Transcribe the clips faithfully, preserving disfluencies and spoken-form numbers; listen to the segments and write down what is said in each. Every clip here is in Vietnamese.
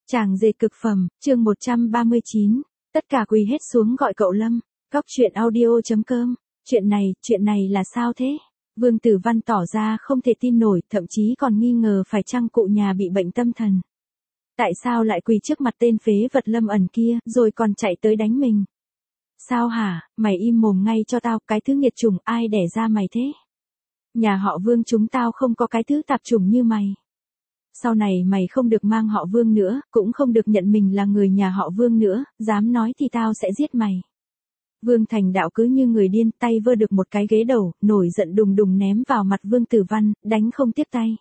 Chàng dệt cực phẩm, chương một trăm ba mươi chín. Tất cả quỳ hết xuống gọi cậu Lâm. Góc truyện audio chấm com. Chuyện này, chuyện này là sao thế? Vương Tử Văn tỏ ra không thể tin nổi, thậm chí còn nghi ngờ phải chăng cụ nhà bị bệnh tâm thần. Tại sao lại quỳ trước mặt tên phế vật Lâm ẩn kia, rồi còn chạy tới đánh mình? Sao hả, mày im mồm ngay cho tao, cái thứ nghiệt chủng ai đẻ ra mày thế? Nhà họ Vương chúng tao không có cái thứ tạp chủng như mày. Sau này mày không được mang họ Vương nữa, cũng không được nhận mình là người nhà họ Vương nữa, dám nói thì tao sẽ giết mày. Vương Thành Đạo cứ như người điên, tay vơ được một cái ghế đầu, nổi giận đùng đùng ném vào mặt Vương Tử Văn, đánh không tiếc tay.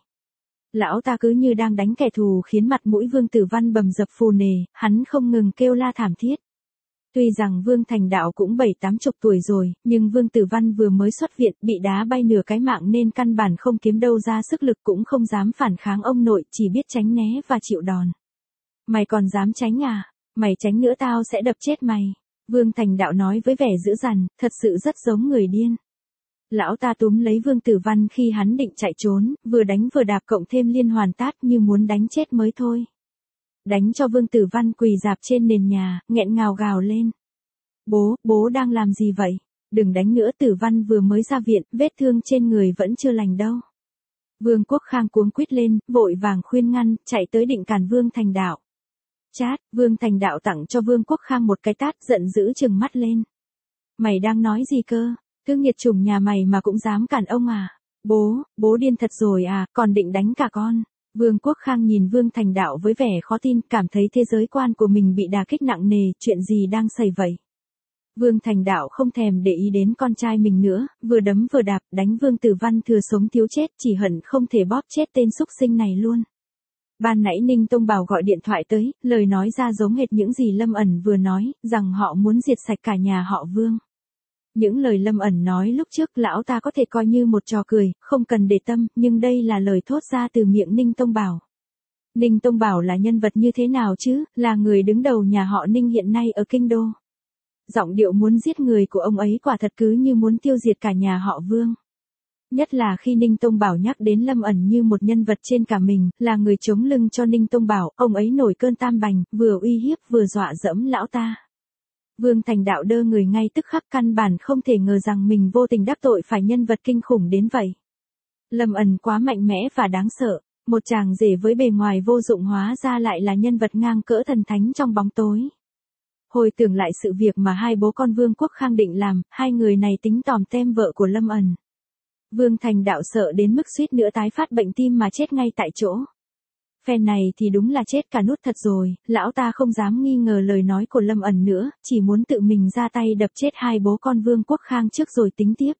Lão ta cứ như đang đánh kẻ thù khiến mặt mũi Vương Tử Văn bầm dập phù nề, hắn không ngừng kêu la thảm thiết. Tuy rằng Vương Thành Đạo cũng bảy tám chục tuổi rồi, nhưng Vương Tử Văn vừa mới xuất viện, bị đá bay nửa cái mạng nên căn bản không kiếm đâu ra sức lực, cũng không dám phản kháng ông nội, chỉ biết tránh né và chịu đòn. Mày còn dám tránh à? Mày tránh nữa tao sẽ đập chết mày. Vương Thành Đạo nói với vẻ dữ dằn, thật sự rất giống người điên. Lão ta túm lấy Vương Tử Văn khi hắn định chạy trốn, vừa đánh vừa đạp cộng thêm liên hoàn tát như muốn đánh chết mới thôi. Đánh cho Vương Tử Văn quỳ rạp trên nền nhà, nghẹn ngào gào lên. Bố, bố đang làm gì vậy? Đừng đánh nữa, Tử Văn vừa mới ra viện, vết thương trên người vẫn chưa lành đâu. Vương Quốc Khang cuống quýt lên, vội vàng khuyên ngăn, chạy tới định cản Vương Thành Đạo. Chát, Vương Thành Đạo tặng cho Vương Quốc Khang một cái tát, giận dữ trừng mắt lên. Mày đang nói gì cơ? Cứ nghiệt chủng nhà mày mà cũng dám cản ông à? Bố, bố điên thật rồi à, còn định đánh cả con. Vương Quốc Khang nhìn Vương Thành Đạo với vẻ khó tin, cảm thấy thế giới quan của mình bị đả kích nặng nề, chuyện gì đang xảy vậy? Vương Thành Đạo không thèm để ý đến con trai mình nữa, vừa đấm vừa đạp, đánh Vương Tử Văn thừa sống thiếu chết, chỉ hận không thể bóp chết tên súc sinh này luôn. Ban nãy Ninh Tông Bảo gọi điện thoại tới, lời nói ra giống hệt những gì Lâm ẩn vừa nói, rằng họ muốn diệt sạch cả nhà họ Vương. Những lời Lâm ẩn nói lúc trước lão ta có thể coi như một trò cười, không cần để tâm, nhưng đây là lời thốt ra từ miệng Ninh Tông Bảo. Ninh Tông Bảo là nhân vật như thế nào chứ, là người đứng đầu nhà họ Ninh hiện nay ở Kinh Đô. Giọng điệu muốn giết người của ông ấy quả thật cứ như muốn tiêu diệt cả nhà họ Vương. Nhất là khi Ninh Tông Bảo nhắc đến Lâm ẩn như một nhân vật trên cả mình, là người chống lưng cho Ninh Tông Bảo, ông ấy nổi cơn tam bành, vừa uy hiếp vừa dọa dẫm lão ta. Vương Thành Đạo đơ người ngay tức khắc, căn bản không thể ngờ rằng mình vô tình đắc tội phải nhân vật kinh khủng đến vậy. Lâm ẩn quá mạnh mẽ và đáng sợ, một chàng rể với bề ngoài vô dụng hóa ra lại là nhân vật ngang cỡ thần thánh trong bóng tối. Hồi tưởng lại sự việc mà hai bố con Vương Quốc Khang định làm, hai người này tính tòm tem vợ của Lâm ẩn. Vương Thành Đạo sợ đến mức suýt nữa tái phát bệnh tim mà chết ngay tại chỗ. Phen này thì đúng là chết cả nút thật rồi, lão ta không dám nghi ngờ lời nói của Lâm ẩn nữa, chỉ muốn tự mình ra tay đập chết hai bố con Vương Quốc Khang trước rồi tính tiếp.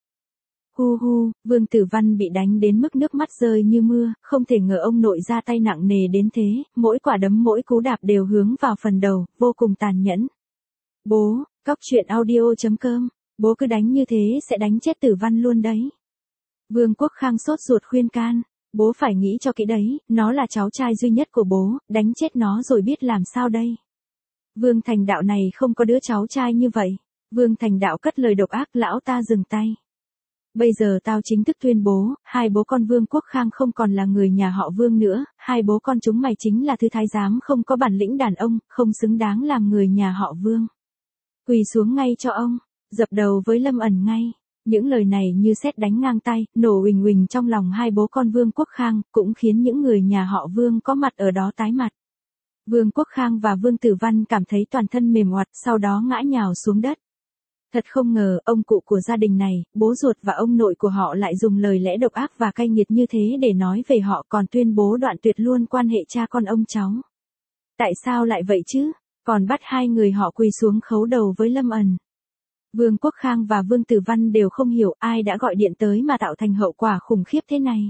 Hu hu, Vương Tử Văn bị đánh đến mức nước mắt rơi như mưa, không thể ngờ ông nội ra tay nặng nề đến thế, mỗi quả đấm mỗi cú đạp đều hướng vào phần đầu, vô cùng tàn nhẫn. Bố, góc truyện audio chấm com, bố cứ đánh như thế sẽ đánh chết Tử Văn luôn đấy. Vương Quốc Khang sốt ruột khuyên can, bố phải nghĩ cho kỹ đấy, nó là cháu trai duy nhất của bố, đánh chết nó rồi biết làm sao đây. Vương Thành Đạo này không có đứa cháu trai như vậy. Vương Thành Đạo cất lời độc ác, lão ta dừng tay. Bây giờ tao chính thức tuyên bố, hai bố con Vương Quốc Khang không còn là người nhà họ Vương nữa, hai bố con chúng mày chính là thứ thái giám không có bản lĩnh đàn ông, không xứng đáng làm người nhà họ Vương. Quỳ xuống ngay cho ông, dập đầu với Lâm ẩn ngay. Những lời này như sét đánh ngang tay, nổ uỳnh uỳnh trong lòng hai bố con Vương Quốc Khang, cũng khiến những người nhà họ Vương có mặt ở đó tái mặt. Vương Quốc Khang và Vương Tử Văn cảm thấy toàn thân mềm oặt, sau đó ngã nhào xuống đất. Thật không ngờ, ông cụ của gia đình này, bố ruột và ông nội của họ lại dùng lời lẽ độc ác và cay nghiệt như thế để nói về họ, còn tuyên bố đoạn tuyệt luôn quan hệ cha con ông cháu. Tại sao lại vậy chứ? Còn bắt hai người họ quỳ xuống khấu đầu với Lâm ẩn. Vương Quốc Khang và Vương Tử Văn đều không hiểu ai đã gọi điện tới mà tạo thành hậu quả khủng khiếp thế này.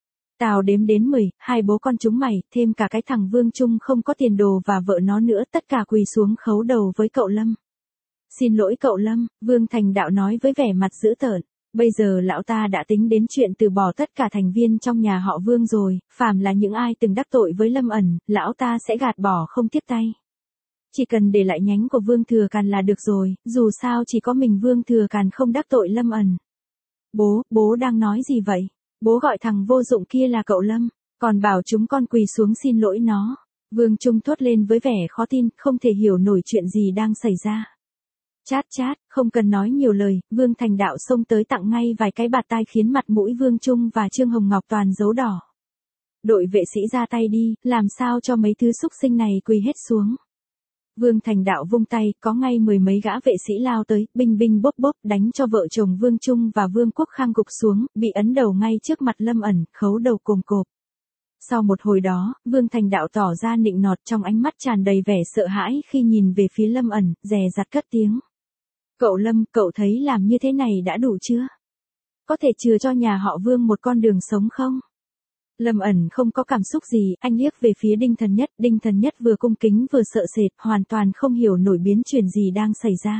Tao đếm đến mười, hai bố con chúng mày, thêm cả cái thằng Vương Trung không có tiền đồ và vợ nó nữa, tất cả quỳ xuống khấu đầu với cậu Lâm. Xin lỗi cậu Lâm, Vương Thành Đạo nói với vẻ mặt dữ tợn. Bây giờ lão ta đã tính đến chuyện từ bỏ tất cả thành viên trong nhà họ Vương rồi, phàm là những ai từng đắc tội với Lâm ẩn, lão ta sẽ gạt bỏ không tiếc tay. Chỉ cần để lại nhánh của Vương Thừa Càn là được rồi, dù sao chỉ có mình Vương Thừa Càn không đắc tội Lâm ẩn. Bố, bố đang nói gì vậy? Bố gọi thằng vô dụng kia là cậu Lâm, còn bảo chúng con quỳ xuống xin lỗi nó. Vương Trung thốt lên với vẻ khó tin, không thể hiểu nổi chuyện gì đang xảy ra. Chát chát, không cần nói nhiều lời, Vương Thành Đạo xông tới tặng ngay vài cái bạt tai khiến mặt mũi Vương Trung và Trương Hồng Ngọc toàn dấu đỏ. Đội vệ sĩ ra tay đi, làm sao cho mấy thứ xúc sinh này quỳ hết xuống. Vương Thành Đạo vung tay, có ngay mười mấy gã vệ sĩ lao tới, binh binh bốp bốp đánh cho vợ chồng Vương Trung và Vương Quốc Khang gục xuống, bị ấn đầu ngay trước mặt Lâm ẩn, khấu đầu cồm cộp. Sau một hồi đó, Vương Thành Đạo tỏ ra nịnh nọt, trong ánh mắt tràn đầy vẻ sợ hãi khi nhìn về phía Lâm ẩn, dè dặt cất tiếng. Cậu Lâm, cậu thấy làm như thế này đã đủ chưa? Có thể chừa cho nhà họ Vương một con đường sống không? Lâm ẩn không có cảm xúc gì, anh liếc về phía Đinh Thần Nhất, Đinh Thần Nhất vừa cung kính vừa sợ sệt, hoàn toàn không hiểu nổi biến chuyển gì đang xảy ra.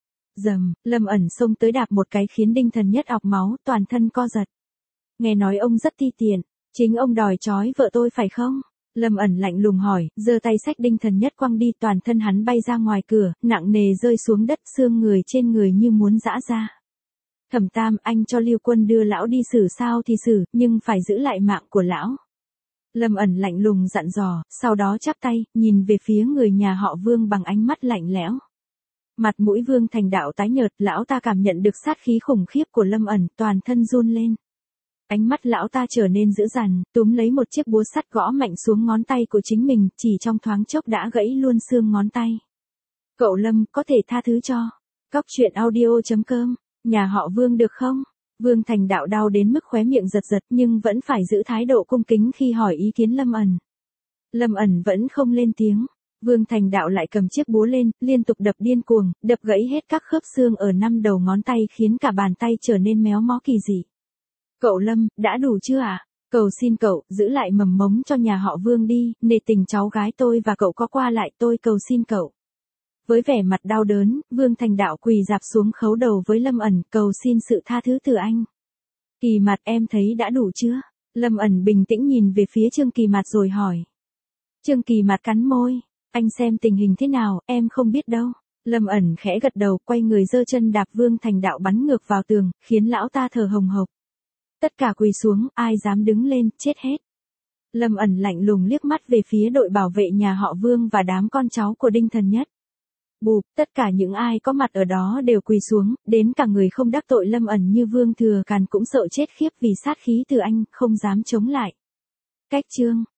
Dầm, Lâm ẩn xông tới đạp một cái khiến Đinh Thần Nhất ọc máu, toàn thân co giật. Nghe nói ông rất ti tiện, chính ông đòi trói vợ tôi phải không? Lâm ẩn lạnh lùng hỏi, giơ tay xách Đinh Thần Nhất quăng đi, toàn thân hắn bay ra ngoài cửa, nặng nề rơi xuống đất, xương người trên người như muốn giã ra. Thẩm Tam, anh cho Lưu Quân đưa lão đi xử sao thì xử, nhưng phải giữ lại mạng của lão. Lâm ẩn lạnh lùng dặn dò, sau đó chắp tay, nhìn về phía người nhà họ Vương bằng ánh mắt lạnh lẽo. Mặt mũi Vương Thành Đạo tái nhợt, lão ta cảm nhận được sát khí khủng khiếp của Lâm ẩn, toàn thân run lên. Ánh mắt lão ta trở nên dữ dằn, túm lấy một chiếc búa sắt gõ mạnh xuống ngón tay của chính mình, chỉ trong thoáng chốc đã gãy luôn xương ngón tay. Cậu Lâm, có thể tha thứ cho. Cóc truyện audio chấm com, nhà họ Vương được không? Vương Thành Đạo đau đến mức khóe miệng giật giật nhưng vẫn phải giữ thái độ cung kính khi hỏi ý kiến Lâm ẩn. Lâm ẩn vẫn không lên tiếng. Vương Thành Đạo lại cầm chiếc búa lên, liên tục đập điên cuồng, đập gãy hết các khớp xương ở năm đầu ngón tay khiến cả bàn tay trở nên méo mó kỳ dị. Cậu Lâm, đã đủ chưa à? Cầu xin cậu, giữ lại mầm mống cho nhà họ Vương đi, nể tình cháu gái tôi và cậu có qua lại, tôi cầu xin cậu. Với vẻ mặt đau đớn, Vương Thành Đạo quỳ rạp xuống khấu đầu với Lâm ẩn, cầu xin sự tha thứ từ anh. Kỳ Mạt, em thấy đã đủ chưa? Lâm ẩn bình tĩnh nhìn về phía Trương Kỳ Mạt rồi hỏi. Trương Kỳ Mạt cắn môi, anh xem tình hình thế nào, em không biết đâu. Lâm ẩn khẽ gật đầu, quay người giơ chân đạp Vương Thành Đạo bắn ngược vào tường, khiến lão ta thở hồng hộc. Tất cả quỳ xuống, ai dám đứng lên, chết hết. Lâm ẩn lạnh lùng liếc mắt về phía đội bảo vệ nhà họ Vương và đám con cháu của Đinh Thần Nhất. Bụp, tất cả những ai có mặt ở đó đều quỳ xuống, đến cả người không đắc tội Lâm ẩn như Vương Thừa Càn cũng sợ chết khiếp vì sát khí từ anh, không dám chống lại. Cách chương